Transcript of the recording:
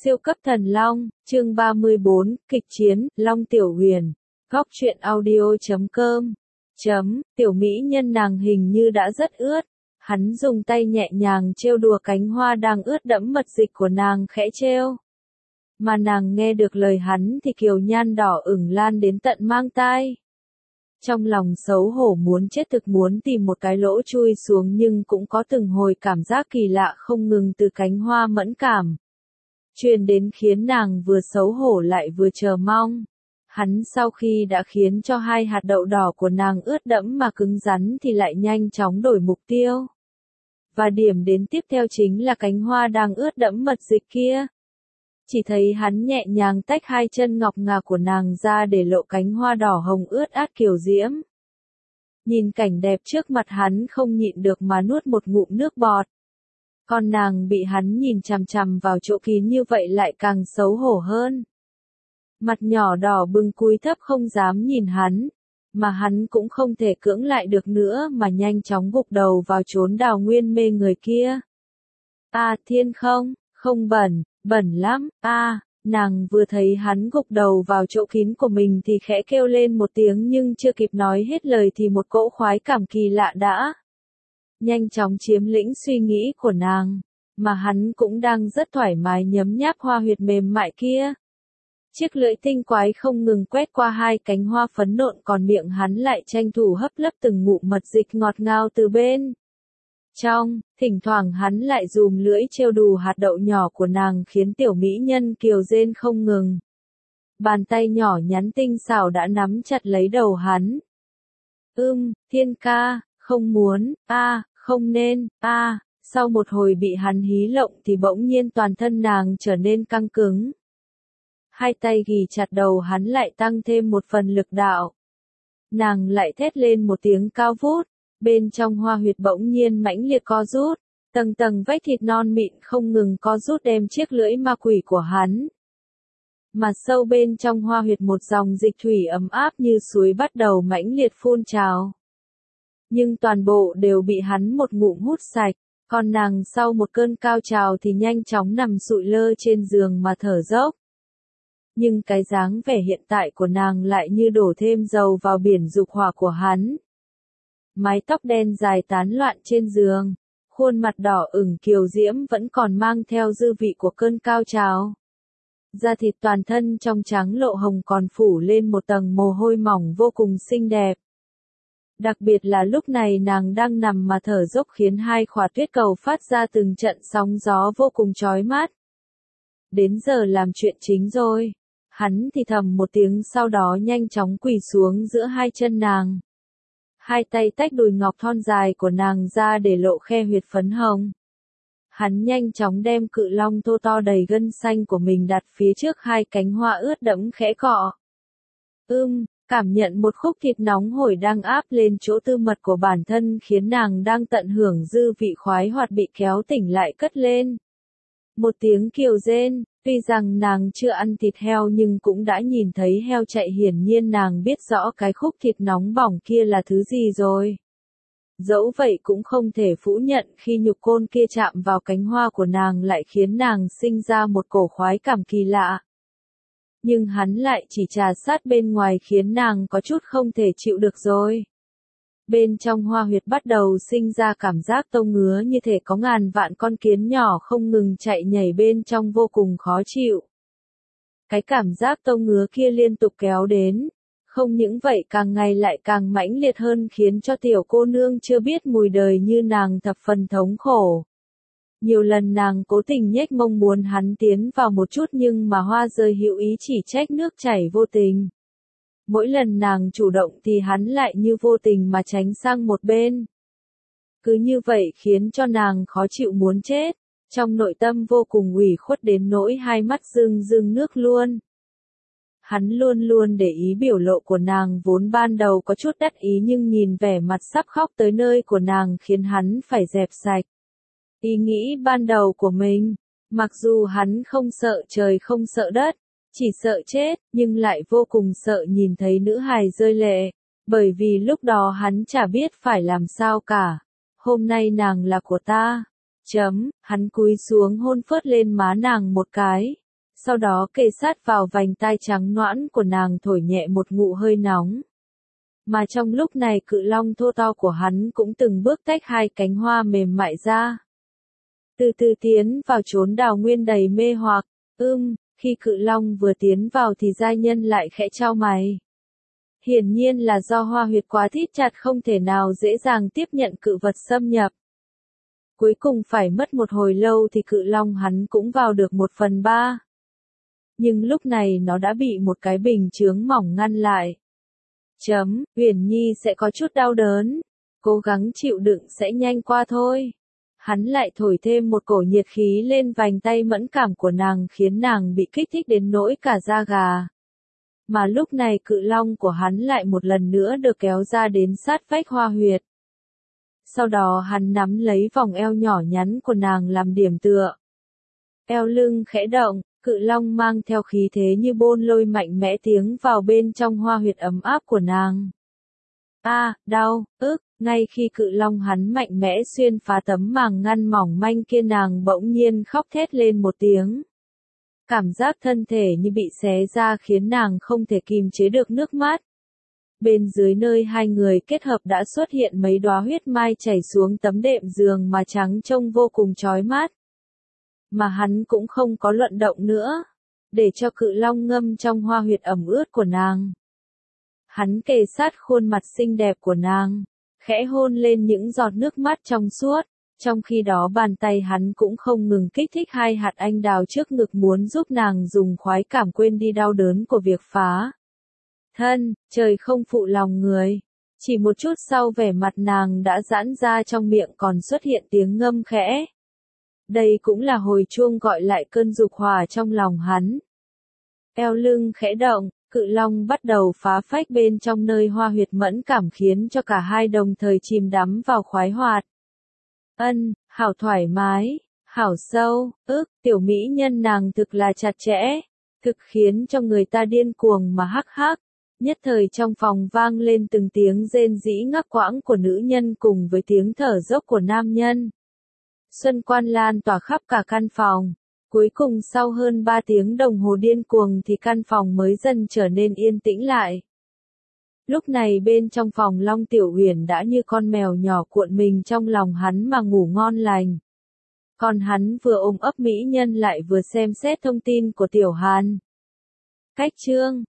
Siêu cấp thần long, chương 34, kịch chiến, Long Tiểu Huyền. Góc truyện audio.com. Tiểu mỹ nhân nàng hình như đã rất ướt. Hắn dùng tay nhẹ nhàng trêu đùa cánh hoa đang ướt đẫm mật dịch của nàng khẽ trêu. Mà nàng nghe được lời hắn thì kiều nhan đỏ ửng lan đến tận mang tai. Trong lòng xấu hổ muốn chết thực muốn tìm một cái lỗ chui xuống nhưng cũng có từng hồi cảm giác kỳ lạ không ngừng từ cánh hoa mẫn cảm. Truyền đến khiến nàng vừa xấu hổ lại vừa chờ mong. Hắn sau khi đã khiến cho hai hạt đậu đỏ của nàng ướt đẫm mà cứng rắn thì lại nhanh chóng đổi mục tiêu. Và điểm đến tiếp theo chính là cánh hoa đang ướt đẫm mật dịch kia. Chỉ thấy hắn nhẹ nhàng tách hai chân ngọc ngà của nàng ra để lộ cánh hoa đỏ hồng ướt át kiều diễm. Nhìn cảnh đẹp trước mặt hắn không nhịn được mà nuốt một ngụm nước bọt. Còn nàng bị hắn nhìn chằm chằm vào chỗ kín như vậy lại càng xấu hổ hơn. Mặt nhỏ đỏ bừng cúi thấp không dám nhìn hắn, mà hắn cũng không thể cưỡng lại được nữa mà nhanh chóng gục đầu vào chốn đào nguyên mê người kia. Thiên không bẩn lắm, nàng vừa thấy hắn gục đầu vào chỗ kín của mình thì khẽ kêu lên một tiếng nhưng chưa kịp nói hết lời thì một cỗ khoái cảm kỳ lạ đã nhanh chóng chiếm lĩnh suy nghĩ của nàng, mà hắn cũng đang rất thoải mái nhấm nháp hoa huyệt mềm mại kia. Chiếc lưỡi tinh quái không ngừng quét qua hai cánh hoa phấn nộn còn miệng hắn lại tranh thủ hấp lấp từng ngụm mật dịch ngọt ngào từ bên trong, thỉnh thoảng hắn lại dùm lưỡi trêu đùa hạt đậu nhỏ của nàng khiến tiểu mỹ nhân kiều rên không ngừng. Bàn tay nhỏ nhắn tinh xảo đã nắm chặt lấy đầu hắn. Thiên ca, không muốn, không nên, sau một hồi bị hắn hí lộng thì bỗng nhiên toàn thân nàng trở nên căng cứng. Hai tay ghì chặt đầu hắn lại tăng thêm một phần lực đạo. Nàng lại thét lên một tiếng cao vút, bên trong hoa huyệt bỗng nhiên mãnh liệt co rút, tầng tầng vách thịt non mịn không ngừng co rút đem chiếc lưỡi ma quỷ của hắn. Mà sâu bên trong hoa huyệt một dòng dịch thủy ấm áp như suối bắt đầu mãnh liệt phun trào. Nhưng toàn bộ đều bị hắn một ngụm hút sạch, còn nàng sau một cơn cao trào thì nhanh chóng nằm sụi lơ trên giường mà thở dốc. Nhưng cái dáng vẻ hiện tại của nàng lại như đổ thêm dầu vào biển dục hỏa của hắn. Mái tóc đen dài tán loạn trên giường, khuôn mặt đỏ ửng kiều diễm vẫn còn mang theo dư vị của cơn cao trào. Da thịt toàn thân trong trắng lộ hồng còn phủ lên một tầng mồ hôi mỏng vô cùng xinh đẹp. Đặc biệt là lúc này nàng đang nằm mà thở dốc khiến hai khỏa tuyết cầu phát ra từng trận sóng gió vô cùng chói mắt. Đến giờ làm chuyện chính rồi. Hắn thì thầm một tiếng sau đó nhanh chóng quỳ xuống giữa hai chân nàng. Hai tay tách đùi ngọc thon dài của nàng ra để lộ khe huyệt phấn hồng. Hắn nhanh chóng đem cự long thô to đầy gân xanh của mình đặt phía trước hai cánh hoa ướt đẫm khẽ cọ. Cảm nhận một khúc thịt nóng hổi đang áp lên chỗ tư mật của bản thân khiến nàng đang tận hưởng dư vị khoái hoạt bị kéo tỉnh lại cất lên. Một tiếng kiều rên, tuy rằng nàng chưa ăn thịt heo nhưng cũng đã nhìn thấy heo chạy hiển nhiên nàng biết rõ cái khúc thịt nóng bỏng kia là thứ gì rồi. Dẫu vậy cũng không thể phủ nhận khi nhục côn kia chạm vào cánh hoa của nàng lại khiến nàng sinh ra một cổ khoái cảm kỳ lạ. Nhưng hắn lại chỉ trà sát bên ngoài khiến nàng có chút không thể chịu được rồi. Bên trong hoa huyệt bắt đầu sinh ra cảm giác tông ngứa như thể có ngàn vạn con kiến nhỏ không ngừng chạy nhảy bên trong vô cùng khó chịu. Cái cảm giác tông ngứa kia liên tục kéo đến. Không những vậy càng ngày lại càng mãnh liệt hơn khiến cho tiểu cô nương chưa biết mùi đời như nàng thập phần thống khổ. Nhiều lần nàng cố tình nhếch mông muốn hắn tiến vào một chút nhưng mà hoa rơi hữu ý chỉ trách nước chảy vô tình. Mỗi lần nàng chủ động thì hắn lại như vô tình mà tránh sang một bên. Cứ như vậy khiến cho nàng khó chịu muốn chết, trong nội tâm vô cùng ủy khuất đến nỗi hai mắt rưng rưng nước luôn. Hắn luôn luôn để ý biểu lộ của nàng vốn ban đầu có chút đắc ý nhưng nhìn vẻ mặt sắp khóc tới nơi của nàng khiến hắn phải dẹp sạch. Ý nghĩ ban đầu của mình, mặc dù hắn không sợ trời không sợ đất, chỉ sợ chết, nhưng lại vô cùng sợ nhìn thấy nữ hài rơi lệ, bởi vì lúc đó hắn chả biết phải làm sao cả. Hôm nay nàng là của ta. Hắn cúi xuống hôn phớt lên má nàng một cái, sau đó kề sát vào vành tai trắng nõn của nàng thổi nhẹ một ngụ hơi nóng. Mà trong lúc này cự long thô to của hắn cũng từng bước tách hai cánh hoa mềm mại ra. Từ từ tiến vào chốn đào nguyên đầy mê hoặc, khi cự long vừa tiến vào thì giai nhân lại khẽ chau mày. Hiển nhiên là do hoa huyệt quá thít chặt không thể nào dễ dàng tiếp nhận cự vật xâm nhập. Cuối cùng phải mất một hồi lâu thì cự long hắn cũng vào được 1/3. Nhưng lúc này nó đã bị một cái bình chướng mỏng ngăn lại. Huyền Nhi sẽ có chút đau đớn, cố gắng chịu đựng sẽ nhanh qua thôi. Hắn lại thổi thêm một cổ nhiệt khí lên vành tay mẫn cảm của nàng khiến nàng bị kích thích đến nỗi cả da gà. Mà lúc này cự long của hắn lại một lần nữa được kéo ra đến sát vách hoa huyệt. Sau đó hắn nắm lấy vòng eo nhỏ nhắn của nàng làm điểm tựa. Eo lưng khẽ động, cự long mang theo khí thế như bôn lôi mạnh mẽ tiến vào bên trong hoa huyệt ấm áp của nàng. Đau, ngay khi cự long hắn mạnh mẽ xuyên phá tấm màng ngăn mỏng manh kia nàng bỗng nhiên khóc thét lên một tiếng. Cảm giác thân thể như bị xé ra khiến nàng không thể kìm chế được nước mắt. Bên dưới nơi hai người kết hợp đã xuất hiện mấy đóa huyết mai chảy xuống tấm đệm giường mà trắng trông vô cùng chói mắt. Mà hắn cũng không có luận động nữa, để cho cự long ngâm trong hoa huyệt ẩm ướt của nàng. Hắn kề sát khuôn mặt xinh đẹp của nàng, khẽ hôn lên những giọt nước mắt trong suốt, trong khi đó bàn tay hắn cũng không ngừng kích thích hai hạt anh đào trước ngực muốn giúp nàng dùng khoái cảm quên đi đau đớn của việc phá thân, trời không phụ lòng người. Chỉ một chút sau vẻ mặt nàng đã giãn ra, trong miệng còn xuất hiện tiếng ngâm khẽ. Đây cũng là hồi chuông gọi lại cơn dục hỏa trong lòng hắn. Eo lưng khẽ động, cự long bắt đầu phá phách bên trong nơi hoa huyệt mẫn cảm khiến cho cả hai đồng thời chìm đắm vào khoái hoạt. Hảo thoải mái, hảo sâu, tiểu mỹ nhân nàng thực là chặt chẽ, thực khiến cho người ta điên cuồng mà hắc hắc. Nhất thời trong phòng vang lên từng tiếng rên rỉ ngắc quãng của nữ nhân cùng với tiếng thở dốc của nam nhân. Xuân quan lan tỏa khắp cả căn phòng. Cuối cùng sau hơn 3 tiếng đồng hồ điên cuồng thì căn phòng mới dần trở nên yên tĩnh lại. Lúc này bên trong phòng Long Tiểu Huyền đã như con mèo nhỏ cuộn mình trong lòng hắn mà ngủ ngon lành. Còn hắn vừa ôm ấp mỹ nhân lại vừa xem xét thông tin của Tiểu Hàn. Cách chương